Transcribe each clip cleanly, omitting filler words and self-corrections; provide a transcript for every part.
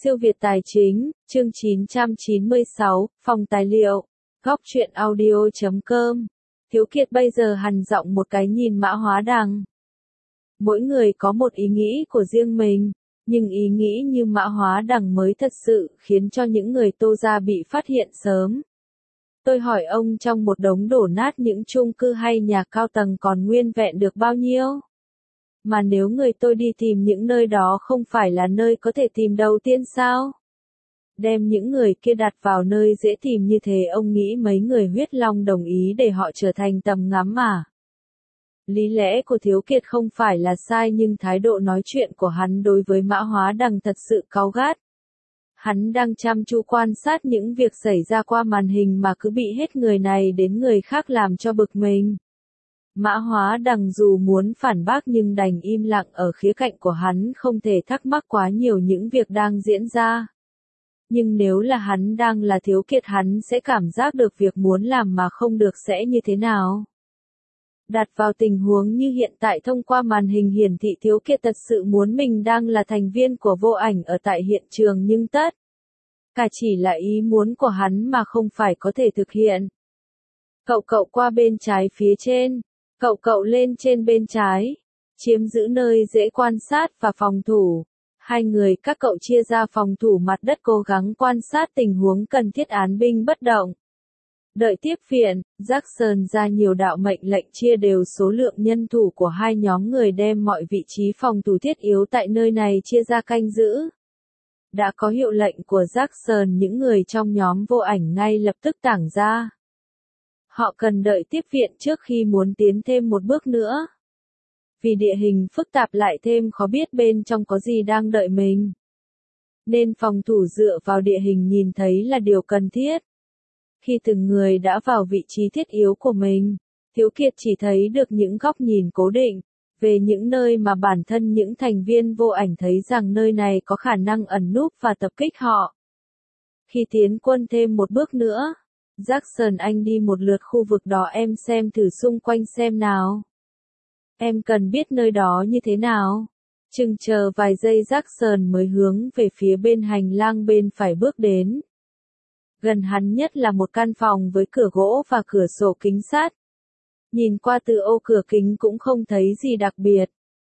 Siêu Việt Tài Chính, chương 996, phòng tài liệu, góc truyện audio.com. Thiếu Kiệt bây giờ hằn giọng một cái nhìn Mã Hóa Đằng. Mỗi người có một ý nghĩ của riêng mình, nhưng ý nghĩ như Mã Hóa Đằng mới thật sự khiến cho những người Tô gia bị phát hiện sớm. Tôi hỏi ông trong một đống đổ nát những chung cư hay nhà cao tầng còn nguyên vẹn được bao nhiêu? Mà nếu người tôi đi tìm những nơi đó không phải là nơi có thể tìm đầu tiên sao? Đem những người kia đặt vào nơi dễ tìm như thế, ông nghĩ mấy người huyết long đồng ý để họ trở thành tầm ngắm à? Lý lẽ của Thiếu Kiệt không phải là sai, nhưng thái độ nói chuyện của hắn đối với Mã Hóa Đằng thật sự cáu gắt. Hắn đang chăm chú quan sát những việc xảy ra qua màn hình mà cứ bị hết người này đến người khác làm cho bực mình. Mã Hóa Đằng dù muốn phản bác nhưng đành im lặng, ở khía cạnh của hắn không thể thắc mắc quá nhiều những việc đang diễn ra. Nhưng nếu là hắn đang là Thiếu Kiệt, hắn sẽ cảm giác được việc muốn làm mà không được sẽ như thế nào. Đặt vào tình huống như hiện tại, thông qua màn hình hiển thị Thiếu Kiệt thật sự muốn mình đang là thành viên của Vô Ảnh ở tại hiện trường, nhưng tất cả chỉ là ý muốn của hắn mà không phải có thể thực hiện. Cậu qua bên trái phía trên. Cậu lên trên bên trái, chiếm giữ nơi dễ quan sát và phòng thủ. Hai người các cậu chia ra phòng thủ mặt đất, cố gắng quan sát tình huống cần thiết, án binh bất động. Đợi tiếp viện, Jackson ra nhiều đạo mệnh lệnh chia đều số lượng nhân thủ của hai nhóm người, đem mọi vị trí phòng thủ thiết yếu tại nơi này chia ra canh giữ. Đã có hiệu lệnh của Jackson, những người trong nhóm Vô Ảnh ngay lập tức tản ra. Họ cần đợi tiếp viện trước khi muốn tiến thêm một bước nữa. Vì địa hình phức tạp lại thêm khó biết bên trong có gì đang đợi mình, nên phòng thủ dựa vào địa hình nhìn thấy là điều cần thiết. Khi từng người đã vào vị trí thiết yếu của mình, Thiếu Kiệt chỉ thấy được những góc nhìn cố định về những nơi mà bản thân những thành viên Vô Ảnh thấy rằng nơi này có khả năng ẩn núp và tập kích họ. Khi tiến quân thêm một bước nữa, Jackson, anh đi một lượt khu vực đó, em xem thử xung quanh xem nào. Em cần biết nơi đó như thế nào. Chừng chờ vài giây, Jackson mới hướng về phía bên hành lang bên phải bước đến. Gần hắn nhất là một căn phòng với cửa gỗ và cửa sổ kính sắt. Nhìn qua từ ô cửa kính cũng không thấy gì đặc biệt.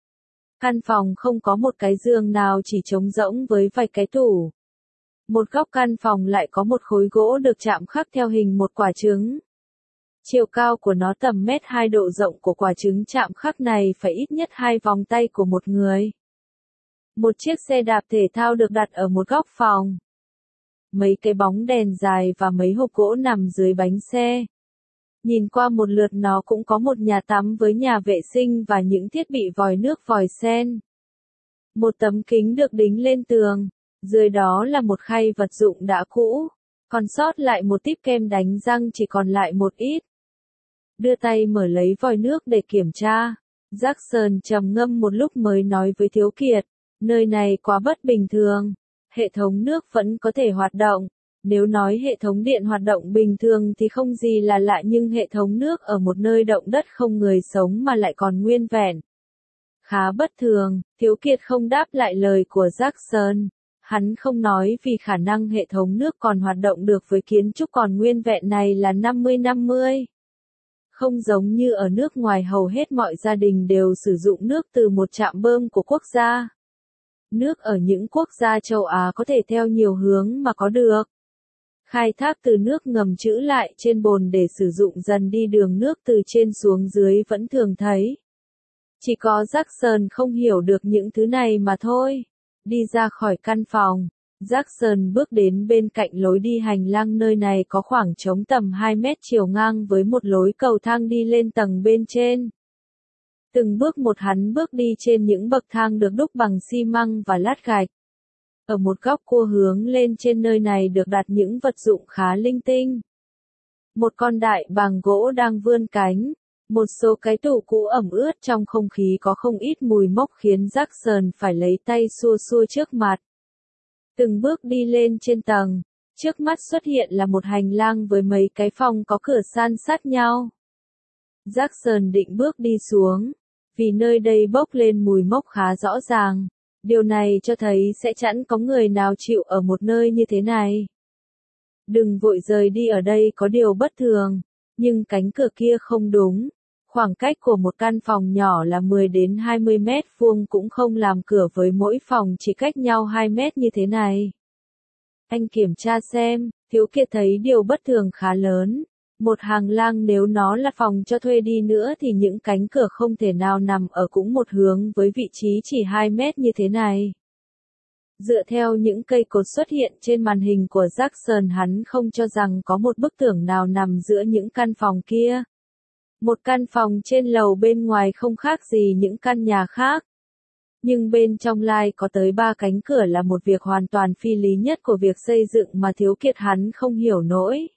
Căn phòng không có một cái giường nào, chỉ trống rỗng với vài cái tủ. Một góc căn phòng lại có một khối gỗ được chạm khắc theo hình một quả trứng. Chiều cao của nó tầm 1,2 m, độ rộng của quả trứng chạm khắc này phải ít nhất 2 vòng tay của một người. Một chiếc xe đạp thể thao được đặt ở một góc phòng. Mấy cái bóng đèn dài và mấy hộp gỗ nằm dưới bánh xe. Nhìn qua một lượt nó cũng có một nhà tắm với nhà vệ sinh và những thiết bị vòi nước, vòi sen. Một tấm kính được đính lên tường. Dưới đó là một khay vật dụng đã cũ, còn sót lại một típ kem đánh răng, chỉ còn lại một ít. Đưa tay mở lấy vòi nước để kiểm tra. Jackson trầm ngâm một lúc mới nói với Thiếu Kiệt, nơi này quá bất bình thường. Hệ thống nước vẫn có thể hoạt động. Nếu nói hệ thống điện hoạt động bình thường thì không gì là lạ, nhưng hệ thống nước ở một nơi động đất không người sống mà lại còn nguyên vẹn, khá bất thường. Thiếu Kiệt không đáp lại lời của Jackson. Hắn không nói vì khả năng hệ thống nước còn hoạt động được với kiến trúc còn nguyên vẹn này là 50-50. Không giống như ở nước ngoài, hầu hết mọi gia đình đều sử dụng nước từ một trạm bơm của quốc gia. Nước ở những quốc gia châu Á có thể theo nhiều hướng mà có được. Khai thác từ nước ngầm trữ lại trên bồn để sử dụng dần đi, đường nước từ trên xuống dưới vẫn thường thấy. Chỉ có Jackson không hiểu được những thứ này mà thôi. Đi ra khỏi căn phòng, Jackson bước đến bên cạnh lối đi hành lang, nơi này có khoảng trống tầm 2 mét chiều ngang với một lối cầu thang đi lên tầng bên trên. Từng bước một hắn bước đi trên những bậc thang được đúc bằng xi măng và lát gạch. Ở một góc cua hướng lên trên nơi này được đặt những vật dụng khá linh tinh. Một con đại bàng gỗ đang vươn cánh. Một số cái tủ cũ ẩm ướt, trong không khí có không ít mùi mốc khiến Jackson phải lấy tay xua xua trước mặt. Từng bước đi lên trên tầng, trước mắt xuất hiện là một hành lang với mấy cái phòng có cửa san sát nhau. Jackson định bước đi xuống, vì nơi đây bốc lên mùi mốc khá rõ ràng. Điều này cho thấy sẽ chẳng có người nào chịu ở một nơi như thế này. Đừng vội rời đi, ở đây có điều bất thường, nhưng cánh cửa kia không đúng. Khoảng cách của một căn phòng nhỏ là 10 đến 20 mét vuông cũng không làm cửa với mỗi phòng chỉ cách nhau 2 mét như thế này. Anh kiểm tra xem, Thiếu Kiệt thấy điều bất thường khá lớn. Một hàng lang nếu nó là phòng cho thuê đi nữa thì những cánh cửa không thể nào nằm ở cũng một hướng với vị trí chỉ 2 mét như thế này. Dựa theo những cây cột xuất hiện trên màn hình của Jackson, hắn không cho rằng có một bức tường nào nằm giữa những căn phòng kia. Một căn phòng trên lầu bên ngoài không khác gì những căn nhà khác. Nhưng bên trong lại có tới 3 cánh cửa là một việc hoàn toàn phi lý nhất của việc xây dựng mà Thiếu Kiệt hắn không hiểu nổi.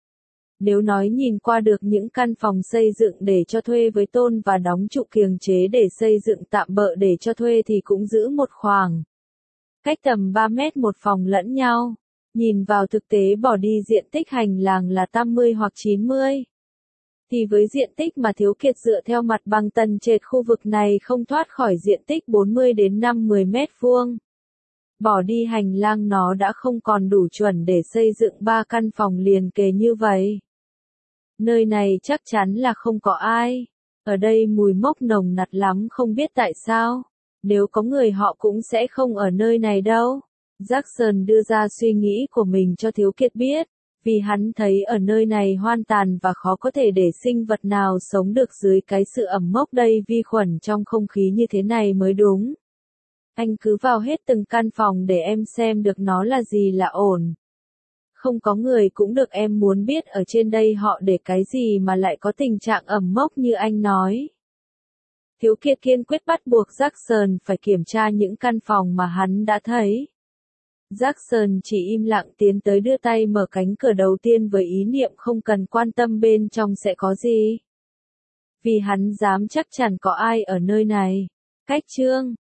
Nếu nói nhìn qua được những căn phòng xây dựng để cho thuê với tôn và đóng trụ kiềng chế để xây dựng tạm bợ để cho thuê thì cũng giữ một khoảng cách tầm 3 mét một phòng lẫn nhau. Nhìn vào thực tế bỏ đi diện tích hành lang là 80 hoặc 90. Thì với diện tích mà Thiếu Kiệt dựa theo mặt bằng tầng trệt khu vực này không thoát khỏi diện tích 40 đến 50 mét vuông. Bỏ đi hành lang nó đã không còn đủ chuẩn để xây dựng 3 căn phòng liền kề như vậy. Nơi này chắc chắn là không có ai. Ở đây mùi mốc nồng nặc lắm, không biết tại sao. Nếu có người họ cũng sẽ không ở nơi này đâu. Jackson đưa ra suy nghĩ của mình cho Thiếu Kiệt biết. Vì hắn thấy ở nơi này hoang tàn và khó có thể để sinh vật nào sống được dưới cái sự ẩm mốc đầy vi khuẩn trong không khí như thế này mới đúng. Anh cứ vào hết từng căn phòng để em xem được nó là gì là ổn. Không có người cũng được, em muốn biết ở trên đây họ để cái gì mà lại có tình trạng ẩm mốc như anh nói. Thiếu Kiệt kiên quyết bắt buộc Jackson phải kiểm tra những căn phòng mà hắn đã thấy. Jackson chỉ im lặng tiến tới đưa tay mở cánh cửa đầu tiên với ý niệm không cần quan tâm bên trong sẽ có gì. Vì hắn dám chắc chắn có ai ở nơi này. Cách chương